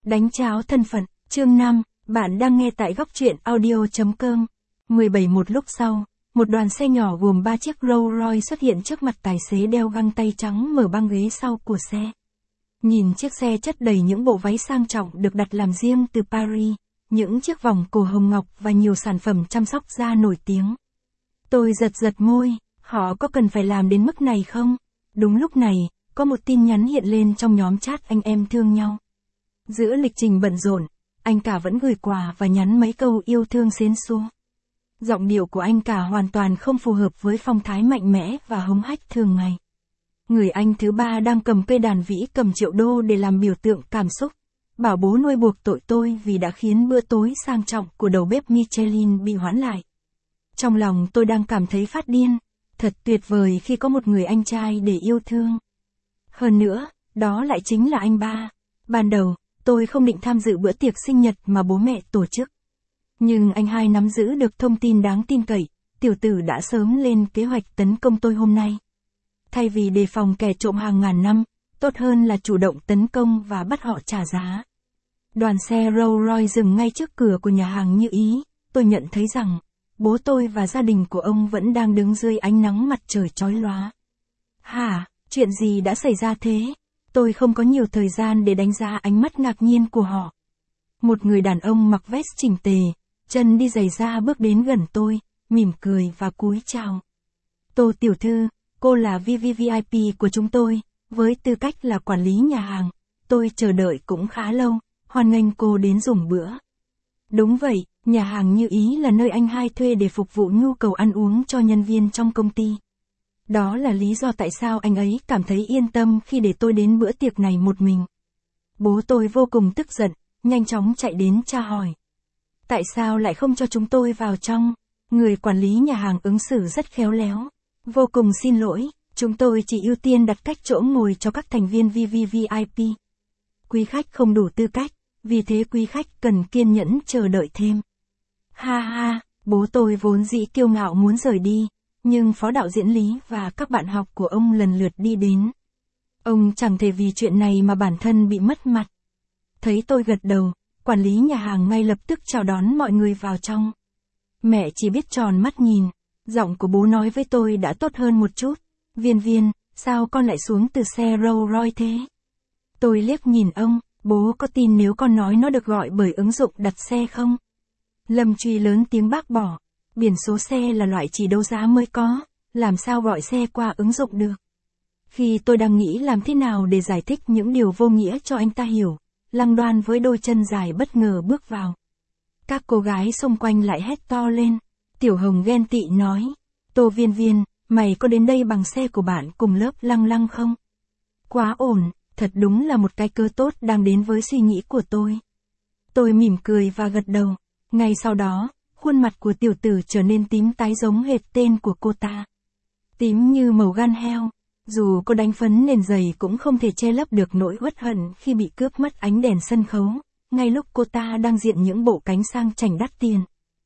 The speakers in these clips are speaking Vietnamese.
Đánh cháo thân phận, chương 5, bạn đang nghe tại góc truyện audio.com. 17 một lúc sau, một đoàn xe nhỏ gồm 3 chiếc Rolls Royce xuất hiện trước mặt tài xế đeo găng tay trắng mở băng ghế sau của xe. Nhìn chiếc xe chất đầy những bộ váy sang trọng được đặt làm riêng từ Paris, những chiếc vòng cổ hồng ngọc và nhiều sản phẩm chăm sóc da nổi tiếng. Tôi giật môi, họ có cần phải làm đến mức này không? Đúng lúc này, có một tin nhắn hiện lên trong nhóm chat anh em thương nhau. Giữa lịch trình bận rộn, anh cả vẫn gửi quà và nhắn mấy câu yêu thương xến xúa. Giọng điệu của anh cả hoàn toàn không phù hợp với phong thái mạnh mẽ và hống hách thường ngày. Người anh thứ ba đang cầm cây đàn vĩ cầm triệu đô để làm biểu tượng cảm xúc. Bảo bố nuôi buộc tội tôi vì đã khiến bữa tối sang trọng của đầu bếp Michelin bị hoãn lại. Trong lòng tôi đang cảm thấy phát điên. Thật tuyệt vời khi có một người anh trai để yêu thương. Hơn nữa, đó lại chính là anh ba. Ban đầu, tôi không định tham dự bữa tiệc sinh nhật mà bố mẹ tổ chức. Nhưng anh hai nắm giữ được thông tin đáng tin cậy, tiểu tử đã sớm lên kế hoạch tấn công tôi hôm nay. Thay vì đề phòng kẻ trộm hàng ngàn năm, tốt hơn là chủ động tấn công và bắt họ trả giá. Đoàn xe Rolls Royce dừng ngay trước cửa của nhà hàng Như Ý, tôi nhận thấy rằng, bố tôi và gia đình của ông vẫn đang đứng dưới ánh nắng mặt trời chói lóa. Hả, chuyện gì đã xảy ra thế? Tôi không có nhiều thời gian để đánh giá ánh mắt ngạc nhiên của họ. Một người đàn ông mặc vest chỉnh tề, chân đi giày da bước đến gần tôi, mỉm cười và cúi chào. Tô tiểu thư, cô là VVVIP của chúng tôi, với tư cách là quản lý nhà hàng, tôi chờ đợi cũng khá lâu, hoan nghênh cô đến dùng bữa. Đúng vậy, nhà hàng Như Ý là nơi anh hai thuê để phục vụ nhu cầu ăn uống cho nhân viên trong công ty. Đó là lý do tại sao anh ấy cảm thấy yên tâm khi để tôi đến bữa tiệc này một mình. Bố tôi vô cùng tức giận, nhanh chóng chạy đến tra hỏi. Tại sao lại không cho chúng tôi vào trong? Người quản lý nhà hàng ứng xử rất khéo léo. Vô cùng xin lỗi, chúng tôi chỉ ưu tiên đặt cách chỗ ngồi cho các thành viên VVVIP. Quý khách không đủ tư cách, vì thế quý khách cần kiên nhẫn chờ đợi thêm. Ha ha, bố tôi vốn dĩ kiêu ngạo muốn rời đi, nhưng phó đạo diễn Lý và các bạn học của ông lần lượt đi đến. Ông chẳng thể vì chuyện này mà bản thân bị mất mặt. Thấy tôi gật đầu, quản lý nhà hàng ngay lập tức chào đón mọi người vào trong. Mẹ chỉ biết tròn mắt nhìn, giọng của bố nói với tôi đã tốt hơn một chút. Viên, sao con lại xuống từ xe Rolls Royce thế? Tôi liếc nhìn ông, bố có tin nếu con nói nó được gọi bởi ứng dụng đặt xe không? Lâm Truy lớn tiếng bác bỏ. Biển số xe là loại chỉ đấu giá mới có, làm sao gọi xe qua ứng dụng được? Khi tôi đang nghĩ làm thế nào để giải thích những điều vô nghĩa cho anh ta hiểu, Lăng Đoan với đôi chân dài bất ngờ bước vào. Các cô gái xung quanh lại hét to lên. Tiểu Hồng ghen tị nói, Tô Viên, mày có đến đây bằng xe của bạn cùng lớp Lăng không? Quá ổn, thật đúng là một cái cơ tốt đang đến với suy nghĩ của tôi. Tôi mỉm cười và gật đầu. Ngay sau đó, khuôn mặt của tiểu tử trở nên tím tái giống hệt tên của cô ta. Tím như màu gan heo, dù có đánh phấn nền dày cũng không thể che lấp được nỗi uất hận khi bị cướp mất ánh đèn sân khấu, ngay lúc cô ta đang diện những bộ cánh sang chảnh đắt tiền.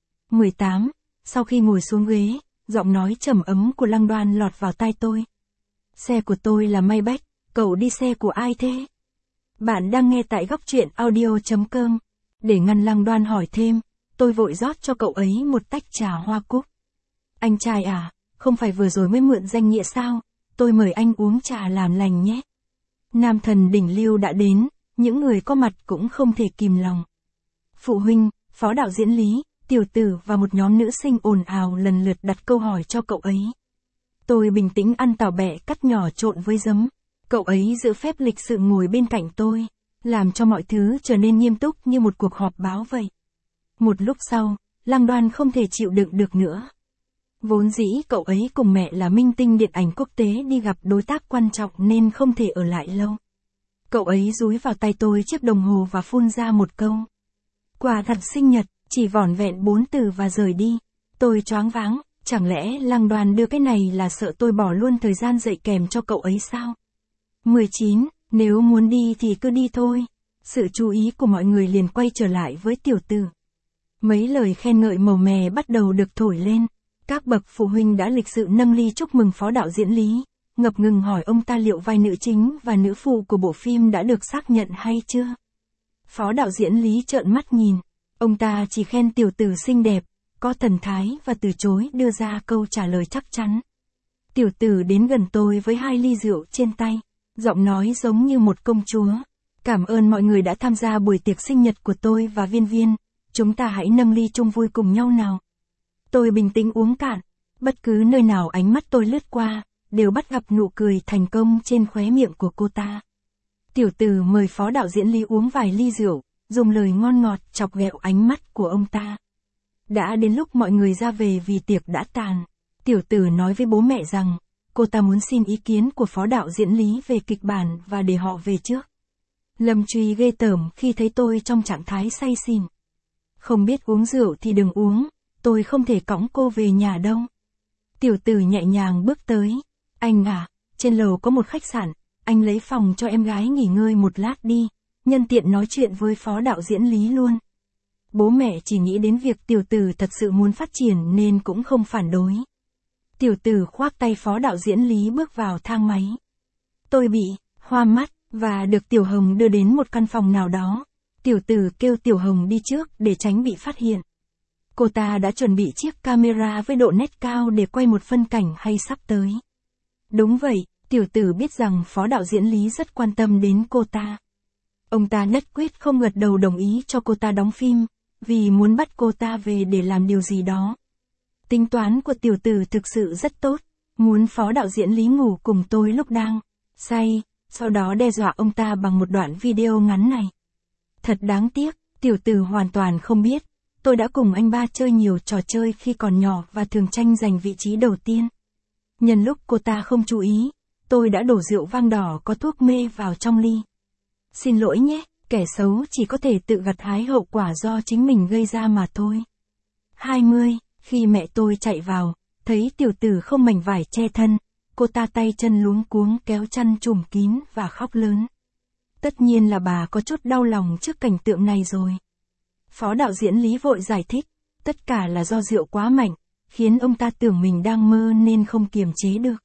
18. Sau khi ngồi xuống ghế, giọng nói trầm ấm của Lăng Đoan lọt vào tai tôi. Xe của tôi là Maybach, cậu đi xe của ai thế? Bạn đang nghe tại góc truyện audio.com. Để ngăn Lăng Đoan hỏi thêm, tôi vội rót cho cậu ấy một tách trà hoa cúc. Anh trai à, không phải vừa rồi mới mượn danh nghĩa sao? Tôi mời anh uống trà làm lành nhé. Nam thần đỉnh lưu đã đến, những người có mặt cũng không thể kìm lòng. Phụ huynh, phó đạo diễn Lý, tiểu tử và một nhóm nữ sinh ồn ào lần lượt đặt câu hỏi cho cậu ấy. Tôi bình tĩnh ăn tảo bẹ cắt nhỏ trộn với giấm. Cậu ấy giữ phép lịch sự ngồi bên cạnh tôi, làm cho mọi thứ trở nên nghiêm túc như một cuộc họp báo vậy. Một lúc sau, Lăng Đoan không thể chịu đựng được nữa. Vốn dĩ cậu ấy cùng mẹ là minh tinh điện ảnh quốc tế đi gặp đối tác quan trọng nên không thể ở lại lâu. Cậu ấy dúi vào tay tôi chiếc đồng hồ và phun ra một câu. Quà thật sinh nhật, chỉ vỏn vẹn 4 từ và rời đi. Tôi choáng váng, chẳng lẽ Lăng Đoan đưa cái này là sợ tôi bỏ luôn thời gian dạy kèm cho cậu ấy sao? 19. Nếu muốn đi thì cứ đi thôi. Sự chú ý của mọi người liền quay trở lại với tiểu tử. Mấy lời khen ngợi màu mè bắt đầu được thổi lên. Các bậc phụ huynh đã lịch sự nâng ly chúc mừng phó đạo diễn Lý, ngập ngừng hỏi ông ta liệu vai nữ chính và nữ phụ của bộ phim đã được xác nhận hay chưa. Phó đạo diễn Lý trợn mắt nhìn. Ông ta chỉ khen tiểu tử xinh đẹp, có thần thái và từ chối đưa ra câu trả lời chắc chắn. Tiểu tử đến gần tôi với 2 ly rượu trên tay, giọng nói giống như một công chúa. Cảm ơn mọi người đã tham gia buổi tiệc sinh nhật của tôi và Viên Viên, chúng ta hãy nâng ly chung vui cùng nhau nào. Tôi bình tĩnh uống cạn, bất cứ nơi nào ánh mắt tôi lướt qua, đều bắt gặp nụ cười thành công trên khóe miệng của cô ta. Tiểu tử mời phó đạo diễn Lý uống vài ly rượu, dùng lời ngon ngọt chọc ghẹo ánh mắt của ông ta. Đã đến lúc mọi người ra về vì tiệc đã tàn. Tiểu tử nói với bố mẹ rằng, cô ta muốn xin ý kiến của phó đạo diễn Lý về kịch bản và để họ về trước. Lâm Truy ghê tởm khi thấy tôi trong trạng thái say xỉn. Không biết uống rượu thì đừng uống, tôi không thể cõng cô về nhà đâu. Tiểu tử nhẹ nhàng bước tới. Anh à, trên lầu có một khách sạn, anh lấy phòng cho em gái nghỉ ngơi một lát đi, nhân tiện nói chuyện với phó đạo diễn Lý luôn. Bố mẹ chỉ nghĩ đến việc tiểu tử thật sự muốn phát triển nên cũng không phản đối. Tiểu tử khoác tay phó đạo diễn Lý bước vào thang máy. Tôi bị hoa mắt và được Tiểu Hồng đưa đến một căn phòng nào đó. Tiểu tử kêu Tiểu Hồng đi trước để tránh bị phát hiện. Cô ta đã chuẩn bị chiếc camera với độ nét cao để quay một phân cảnh hay sắp tới. Đúng vậy, tiểu tử biết rằng phó đạo diễn Lý rất quan tâm đến cô ta. Ông ta nhất quyết không gật đầu đồng ý cho cô ta đóng phim, vì muốn bắt cô ta về để làm điều gì đó. Tính toán của tiểu tử thực sự rất tốt, muốn phó đạo diễn Lý ngủ cùng tôi lúc đang say, sau đó đe dọa ông ta bằng một đoạn video ngắn này. Thật đáng tiếc, tiểu tử hoàn toàn không biết, tôi đã cùng anh ba chơi nhiều trò chơi khi còn nhỏ và thường tranh giành vị trí đầu tiên. Nhân lúc cô ta không chú ý, tôi đã đổ rượu vang đỏ có thuốc mê vào trong ly. Xin lỗi nhé, kẻ xấu chỉ có thể tự gặt hái hậu quả do chính mình gây ra mà thôi. 20, khi mẹ tôi chạy vào, thấy tiểu tử không mảnh vải che thân, cô ta tay chân luống cuống kéo chăn trùm kín và khóc lớn. Tất nhiên là bà có chút đau lòng trước cảnh tượng này rồi. Phó đạo diễn Lý vội giải thích, tất cả là do rượu quá mạnh, khiến ông ta tưởng mình đang mơ nên không kiềm chế được.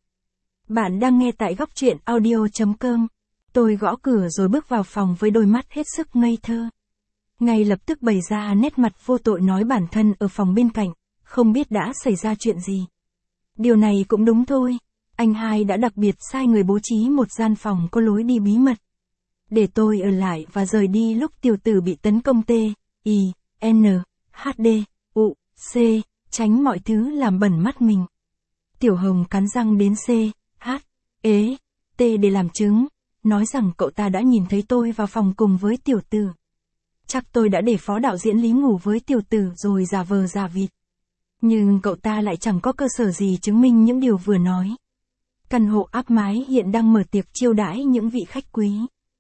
Bạn đang nghe tại góc truyện audio.com. Tôi gõ cửa rồi bước vào phòng với đôi mắt hết sức ngây thơ. Ngay lập tức bày ra nét mặt vô tội nói bản thân ở phòng bên cạnh, không biết đã xảy ra chuyện gì. Điều này cũng đúng thôi, anh hai đã đặc biệt sai người bố trí một gian phòng có lối đi bí mật. Để tôi ở lại và rời đi lúc tiểu tử bị tấn công T, I, N, H, D, U, C, tránh mọi thứ làm bẩn mắt mình. Tiểu Hồng cắn răng đến C, H, E, T để làm chứng, nói rằng cậu ta đã nhìn thấy tôi vào phòng cùng với tiểu tử. Chắc tôi đã để phó đạo diễn Lý ngủ với tiểu tử rồi giả vờ giả vịt. Nhưng cậu ta lại chẳng có cơ sở gì chứng minh những điều vừa nói. Căn hộ áp mái hiện đang mở tiệc chiêu đãi những vị khách quý.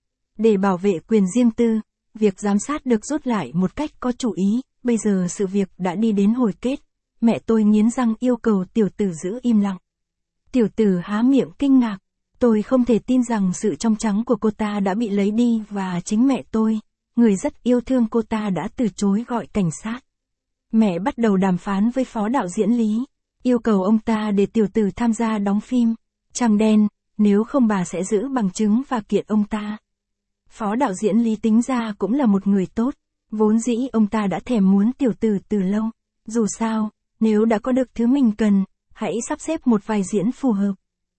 Để bảo vệ quyền riêng tư, việc giám sát được rút lại một cách có chủ ý, bây giờ sự việc đã đi đến hồi kết. Mẹ tôi nghiến răng yêu cầu tiểu tử giữ im lặng. Tiểu tử há miệng kinh ngạc. Tôi không thể tin rằng sự trong trắng của cô ta đã bị lấy đi và chính mẹ tôi, người rất yêu thương cô ta đã từ chối gọi cảnh sát. Mẹ bắt đầu đàm phán với phó đạo diễn Lý, yêu cầu ông ta để tiểu tử tham gia đóng phim, trăng đen, nếu không bà sẽ giữ bằng chứng và kiện ông ta. Phó đạo diễn Lý tính ra cũng là một người tốt, vốn dĩ ông ta đã thèm muốn tiểu tử từ lâu. Dù sao, nếu đã có được thứ mình cần, hãy sắp xếp một vai diễn phù hợp.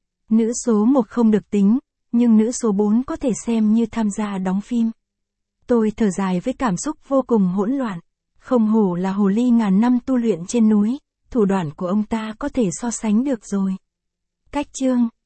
Nữ số 1 không được tính, nhưng nữ số 4 có thể xem như tham gia đóng phim. Tôi thở dài với cảm xúc vô cùng hỗn loạn. Không hổ là hồ ly ngàn năm tu luyện trên núi, thủ đoạn của ông ta có thể so sánh được rồi. Cách chương